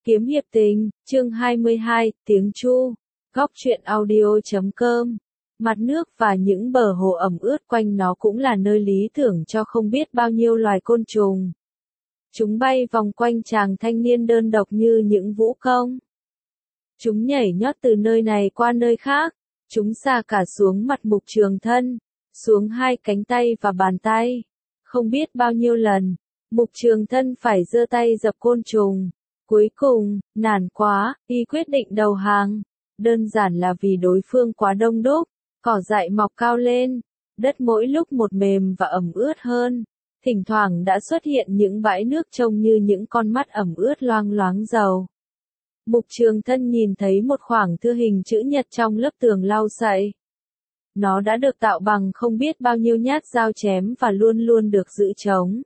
Kiếm hiệp tình, chương 22, tiếng Chu, góc truyện audio.com. Mặt nước và những bờ hồ ẩm ướt quanh nó cũng là nơi lý tưởng cho không biết bao nhiêu loài côn trùng. Chúng bay vòng quanh chàng thanh niên đơn độc như những vũ công. Chúng nhảy nhót từ nơi này qua nơi khác, chúng xà cả xuống mặt Mục Trường Thân, xuống hai cánh tay và bàn tay. Không biết bao nhiêu lần, Mục Trường Thân phải giơ tay dập côn trùng. Cuối cùng, nản quá, y quyết định đầu hàng. Đơn giản là vì đối phương quá đông đúc, cỏ dại mọc cao lên, đất mỗi lúc một mềm và ẩm ướt hơn. Thỉnh thoảng đã xuất hiện những bãi nước trông như những con mắt ẩm ướt loang loáng dầu. Mục Trường Thân nhìn thấy một khoảng thư hình chữ nhật trong lớp tường lau sậy. Nó đã được tạo bằng không biết bao nhiêu nhát dao chém và luôn luôn được giữ trống.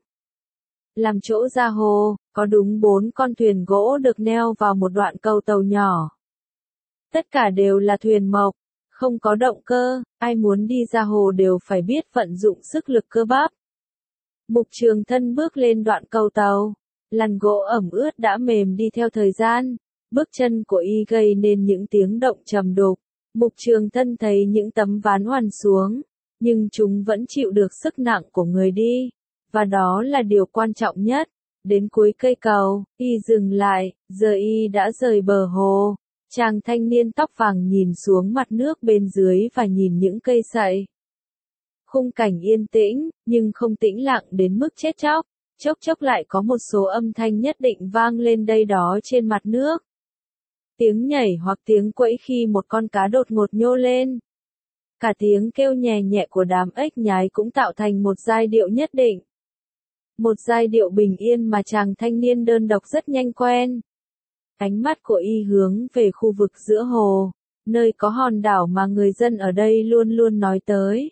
Làm chỗ ra hồ, có đúng 4 con thuyền gỗ được neo vào một đoạn cầu tàu nhỏ. Tất cả đều là thuyền mộc, không có động cơ, ai muốn đi ra hồ đều phải biết vận dụng sức lực cơ bắp. Mục Trường Thân bước lên đoạn cầu tàu, làn gỗ ẩm ướt đã mềm đi theo thời gian, bước chân của y gây nên những tiếng động trầm đục. Mục Trường Thân thấy những tấm ván hoàn xuống, nhưng chúng vẫn chịu được sức nặng của người đi. Và đó là điều quan trọng nhất. Đến cuối cây cầu, y dừng lại, giờ y đã rời bờ hồ. Chàng thanh niên tóc vàng nhìn xuống mặt nước bên dưới và nhìn những cây sậy. Khung cảnh yên tĩnh, nhưng không tĩnh lặng đến mức chết chóc. Chốc chốc lại có một số âm thanh nhất định vang lên đây đó trên mặt nước. Tiếng nhảy hoặc tiếng quẫy khi một con cá đột ngột nhô lên. Cả tiếng kêu nhè nhẹ của đám ếch nhái cũng tạo thành một giai điệu nhất định. Một giai điệu bình yên mà chàng thanh niên đơn độc rất nhanh quen. Ánh mắt của y hướng về khu vực giữa hồ, nơi có hòn đảo mà người dân ở đây luôn luôn nói tới.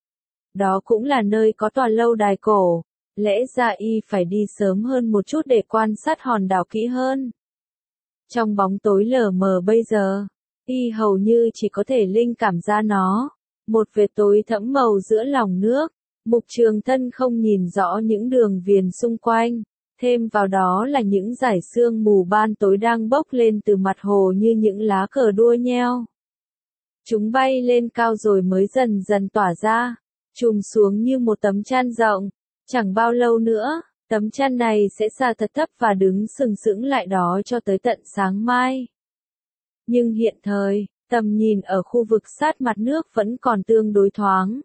Đó cũng là nơi có tòa lâu đài cổ, lẽ ra y phải đi sớm hơn một chút để quan sát hòn đảo kỹ hơn. Trong bóng tối lờ mờ bây giờ, y hầu như chỉ có thể linh cảm ra nó, một vệt tối thẫm màu giữa lòng nước. Mục Trường Thân không nhìn rõ những đường viền xung quanh, thêm vào đó là những dải sương mù ban tối đang bốc lên từ mặt hồ như những lá cờ đua nheo. Chúng bay lên cao rồi mới dần dần tỏa ra, trùm xuống như một tấm chăn rộng. Chẳng bao lâu nữa, tấm chăn này sẽ xa thật thấp và đứng sừng sững lại đó cho tới tận sáng mai. Nhưng hiện thời, tầm nhìn ở khu vực sát mặt nước vẫn còn tương đối thoáng.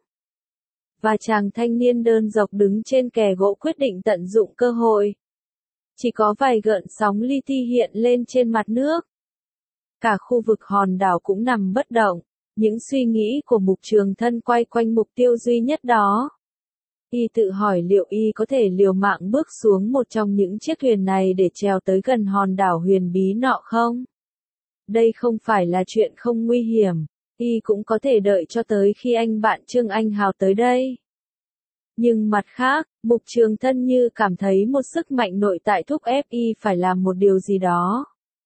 Và chàng thanh niên đơn độc đứng trên kè gỗ quyết định tận dụng cơ hội. Chỉ có vài gợn sóng li ti hiện lên trên mặt nước. Cả khu vực hòn đảo cũng nằm bất động, những suy nghĩ của Mục Trường Thân quay quanh mục tiêu duy nhất đó. Y tự hỏi liệu y có thể liều mạng bước xuống một trong những chiếc thuyền này để trèo tới gần hòn đảo huyền bí nọ không? Đây không phải là chuyện không nguy hiểm. Y cũng có thể đợi cho tới khi anh bạn Trương Anh Hào tới đây. Nhưng mặt khác, Mục Trường Thân như cảm thấy một sức mạnh nội tại thúc ép y phải làm một điều gì đó.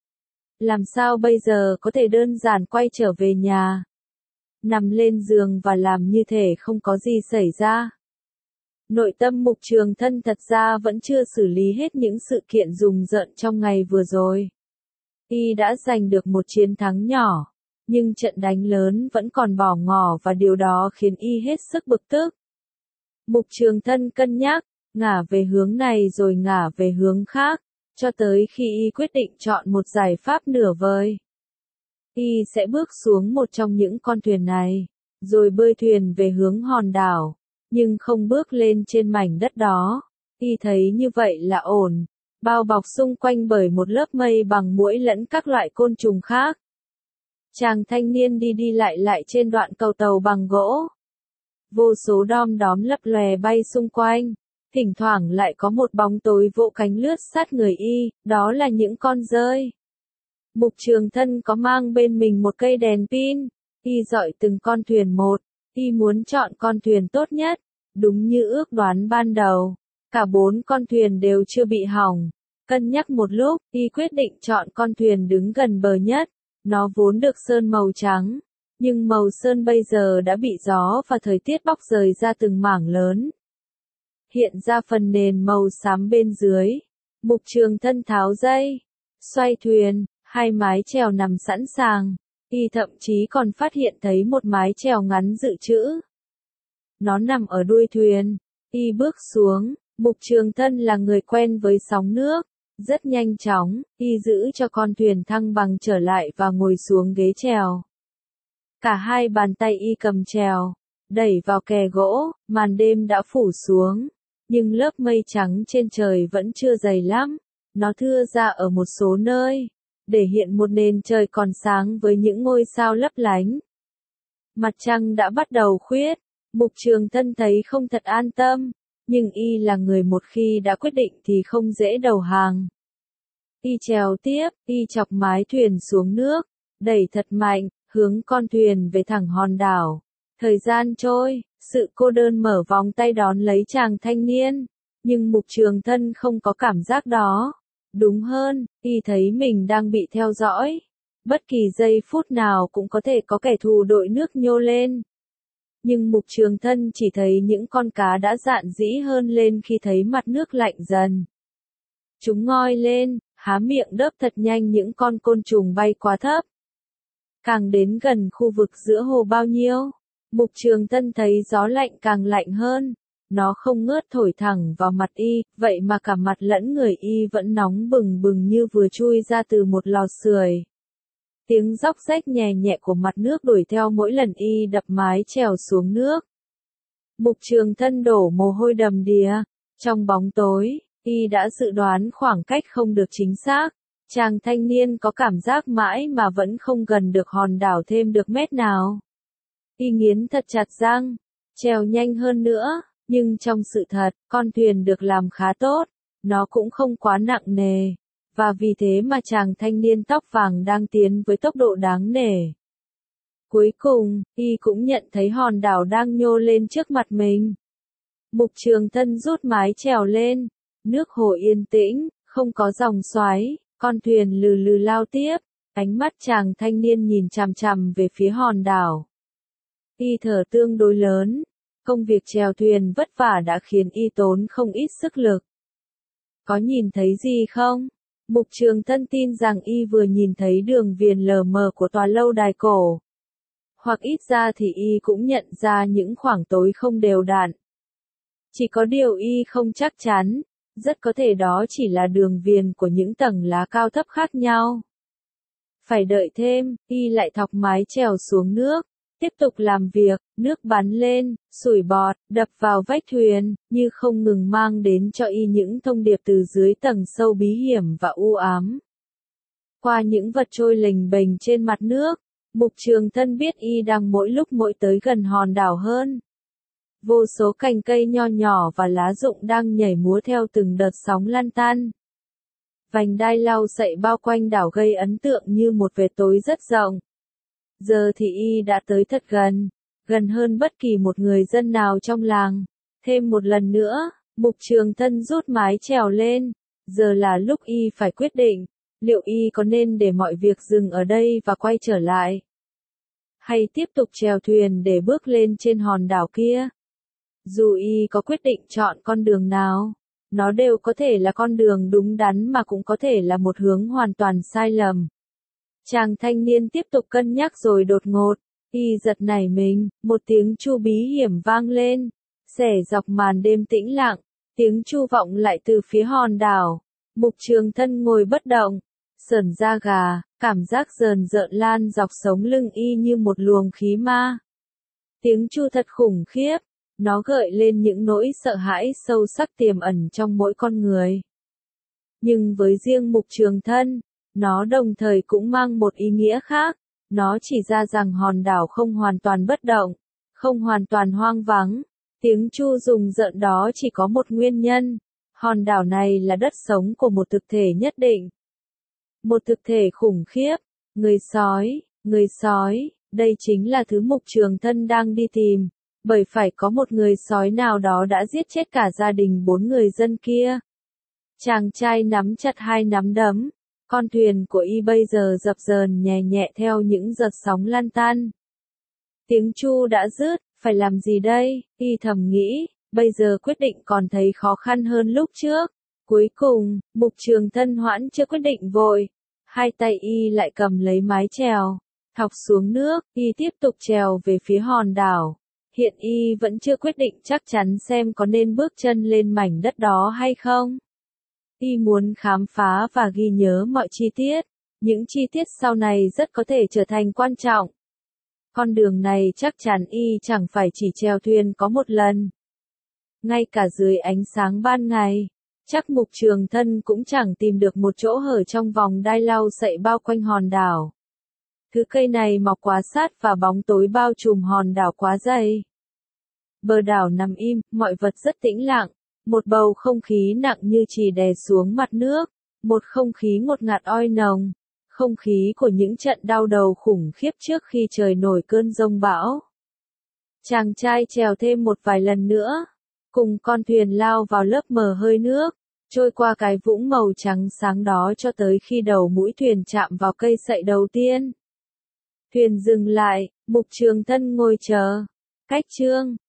Làm sao bây giờ có thể đơn giản quay trở về nhà, nằm lên giường và làm như thể không có gì xảy ra. Nội tâm Mục Trường Thân thật ra vẫn chưa xử lý hết những sự kiện rùng rợn trong ngày vừa rồi. Y đã giành được một chiến thắng nhỏ. Nhưng trận đánh lớn vẫn còn bỏ ngỏ và điều đó khiến y hết sức bực tức. Mục Trường Thân cân nhắc, ngả về hướng này rồi ngả về hướng khác, cho tới khi y quyết định chọn một giải pháp nửa vời. Y sẽ bước xuống một trong những con thuyền này, rồi bơi thuyền về hướng hòn đảo, nhưng không bước lên trên mảnh đất đó. Y thấy như vậy là ổn, bao bọc xung quanh bởi một lớp mây bằng muỗi lẫn các loại côn trùng khác. Chàng thanh niên đi lại trên đoạn cầu tàu bằng gỗ. Vô số đom đóm lấp lòe bay xung quanh. Thỉnh thoảng lại có một bóng tối vỗ cánh lướt sát người y, đó là những con dơi. Mục Trường Thân có mang bên mình một cây đèn pin. Y dọi từng con thuyền một. Y muốn chọn con thuyền tốt nhất. Đúng như ước đoán ban đầu. Cả 4 con thuyền đều chưa bị hỏng. Cân nhắc một lúc, y quyết định chọn con thuyền đứng gần bờ nhất. Nó vốn được sơn màu trắng, nhưng màu sơn bây giờ đã bị gió và thời tiết bóc rời ra từng mảng lớn. Hiện ra phần nền màu xám bên dưới. Mục Trường Thân tháo dây, xoay thuyền, hai mái chèo nằm sẵn sàng, y thậm chí còn phát hiện thấy một mái chèo ngắn dự trữ. Nó nằm ở đuôi thuyền, y bước xuống, Mục Trường Thân là người quen với sóng nước, rất nhanh chóng, y giữ cho con thuyền thăng bằng trở lại và ngồi xuống ghế chèo. Cả hai bàn tay y cầm chèo, đẩy vào kè gỗ, màn đêm đã phủ xuống, nhưng lớp mây trắng trên trời vẫn chưa dày lắm, nó thưa ra ở một số nơi, để hiện một nền trời còn sáng với những ngôi sao lấp lánh. Mặt trăng đã bắt đầu khuyết, Mục Trường Thân thấy không thật an tâm, nhưng y là người một khi đã quyết định thì không dễ đầu hàng. Y chèo tiếp, y chọc mái thuyền xuống nước, đẩy thật mạnh, hướng con thuyền về thẳng hòn đảo. Thời gian trôi, sự cô đơn mở vòng tay đón lấy chàng thanh niên, nhưng Mục Trường Thân không có cảm giác đó. Đúng hơn, y thấy mình đang bị theo dõi. Bất kỳ giây phút nào cũng có thể có kẻ thù đội nước nhô lên. Nhưng Mục Trường Thân chỉ thấy những con cá đã dạn dĩ hơn lên khi thấy mặt nước lạnh dần. Chúng ngoi lên, há miệng đớp thật nhanh những con côn trùng bay quá thấp. Càng đến gần khu vực giữa hồ bao nhiêu, Mục Trường Thân thấy gió lạnh càng lạnh hơn. Nó không ngớt thổi thẳng vào mặt y, vậy mà cả mặt lẫn người y vẫn nóng bừng bừng như vừa chui ra từ một lò sưởi. Tiếng róc rách nhẹ nhẹ của mặt nước đuổi theo mỗi lần y đập mái chèo xuống nước. Mục Trường Thân đổ mồ hôi đầm đìa. Trong bóng tối, y đã dự đoán khoảng cách không được chính xác. Chàng thanh niên có cảm giác mãi mà vẫn không gần được hòn đảo thêm được mét nào. Y nghiến thật chặt răng, chèo nhanh hơn nữa. Nhưng trong sự thật, con thuyền được làm khá tốt, nó cũng không quá nặng nề, và vì thế mà chàng thanh niên tóc vàng đang tiến với tốc độ đáng nể. Cuối cùng, y cũng nhận thấy hòn đảo đang nhô lên trước mặt mình. Mục Trường Thân rút mái chèo lên, nước hồ yên tĩnh, không có dòng xoáy, con thuyền lừ lừ lao tiếp, ánh mắt chàng thanh niên nhìn chằm chằm về phía hòn đảo. Y thở tương đối lớn. Công việc chèo thuyền vất vả đã khiến y tốn không ít sức lực. Có nhìn thấy gì không? Mục Trường Thân tin rằng y vừa nhìn thấy đường viền lờ mờ của tòa lâu đài cổ. Hoặc ít ra thì y cũng nhận ra những khoảng tối không đều đặn. Chỉ có điều y không chắc chắn, rất có thể đó chỉ là đường viền của những tầng lá cao thấp khác nhau. Phải đợi thêm, y lại thọc mái chèo xuống nước. Tiếp tục làm việc, nước bắn lên, sủi bọt, đập vào vách thuyền, như không ngừng mang đến cho y những thông điệp từ dưới tầng sâu bí hiểm và u ám. Qua những vật trôi lềnh bềnh trên mặt nước, Mục Trường Thân biết y đang mỗi lúc mỗi tới gần hòn đảo hơn. Vô số cành cây nho nhỏ và lá rụng đang nhảy múa theo từng đợt sóng lăn tăn. Vành đai lau sậy bao quanh đảo gây ấn tượng như một vệt tối rất rộng. Giờ thì y đã tới thật gần, gần hơn bất kỳ một người dân nào trong làng. Thêm một lần nữa, Mục Trường Thân rút mái chèo lên, giờ là lúc y phải quyết định, liệu y có nên để mọi việc dừng ở đây và quay trở lại, hay tiếp tục chèo thuyền để bước lên trên hòn đảo kia. Dù y có quyết định chọn con đường nào, nó đều có thể là con đường đúng đắn mà cũng có thể là một hướng hoàn toàn sai lầm. Chàng thanh niên tiếp tục cân nhắc rồi đột ngột, y giật nảy mình, một tiếng chu bí hiểm vang lên, xẻ dọc màn đêm tĩnh lặng, tiếng chu vọng lại từ phía hòn đảo. Mục Trường Thân ngồi bất động, sởn da gà, cảm giác rờn rợn lan dọc sống lưng y như một luồng khí ma. Tiếng chu thật khủng khiếp, nó gợi lên những nỗi sợ hãi sâu sắc tiềm ẩn trong mỗi con người. Nhưng với riêng Mục Trường Thân, nó đồng thời cũng mang một ý nghĩa khác, nó chỉ ra rằng hòn đảo không hoàn toàn bất động, không hoàn toàn hoang vắng. Tiếng chu rùng rợn đó chỉ có một nguyên nhân, hòn đảo này là đất sống của một thực thể nhất định. Một thực thể khủng khiếp, người sói, đây chính là thứ Mục Trường Thân đang đi tìm, bởi phải có một người sói nào đó đã giết chết cả gia đình 4 người dân kia. Chàng trai nắm chặt hai nắm đấm. Con thuyền của y bây giờ dập dờn nhẹ nhẹ theo những giật sóng lăn tăn. Tiếng chu đã dứt, phải làm gì đây? Y thầm nghĩ, bây giờ quyết định còn thấy khó khăn hơn lúc trước. Cuối cùng, Mục Trường Thân hoãn chưa quyết định vội. Hai tay y lại cầm lấy mái chèo, thọc xuống nước, y tiếp tục trèo về phía hòn đảo. Hiện y vẫn chưa quyết định chắc chắn xem có nên bước chân lên mảnh đất đó hay không. Y muốn khám phá và ghi nhớ mọi chi tiết. Những chi tiết sau này rất có thể trở thành quan trọng. Con đường này chắc chắn y chẳng phải chỉ chèo thuyền có một lần. Ngay cả dưới ánh sáng ban ngày, chắc Mục Trường Thân cũng chẳng tìm được một chỗ hở trong vòng đai lau sậy bao quanh hòn đảo. Thứ cây này mọc quá sát và bóng tối bao trùm hòn đảo quá dày. Bờ đảo nằm im, mọi vật rất tĩnh lặng. Một bầu không khí nặng như chì đè xuống mặt nước. Một không khí ngột ngạt oi nồng. Không khí của những trận đau đầu khủng khiếp trước khi trời nổi cơn giông bão. Chàng trai trèo thêm một vài lần nữa. Cùng con thuyền lao vào lớp mờ hơi nước. Trôi qua cái vũng màu trắng sáng đó cho tới khi đầu mũi thuyền chạm vào cây sậy đầu tiên. Thuyền dừng lại, Mục Trường Thân ngồi chờ. Cách chương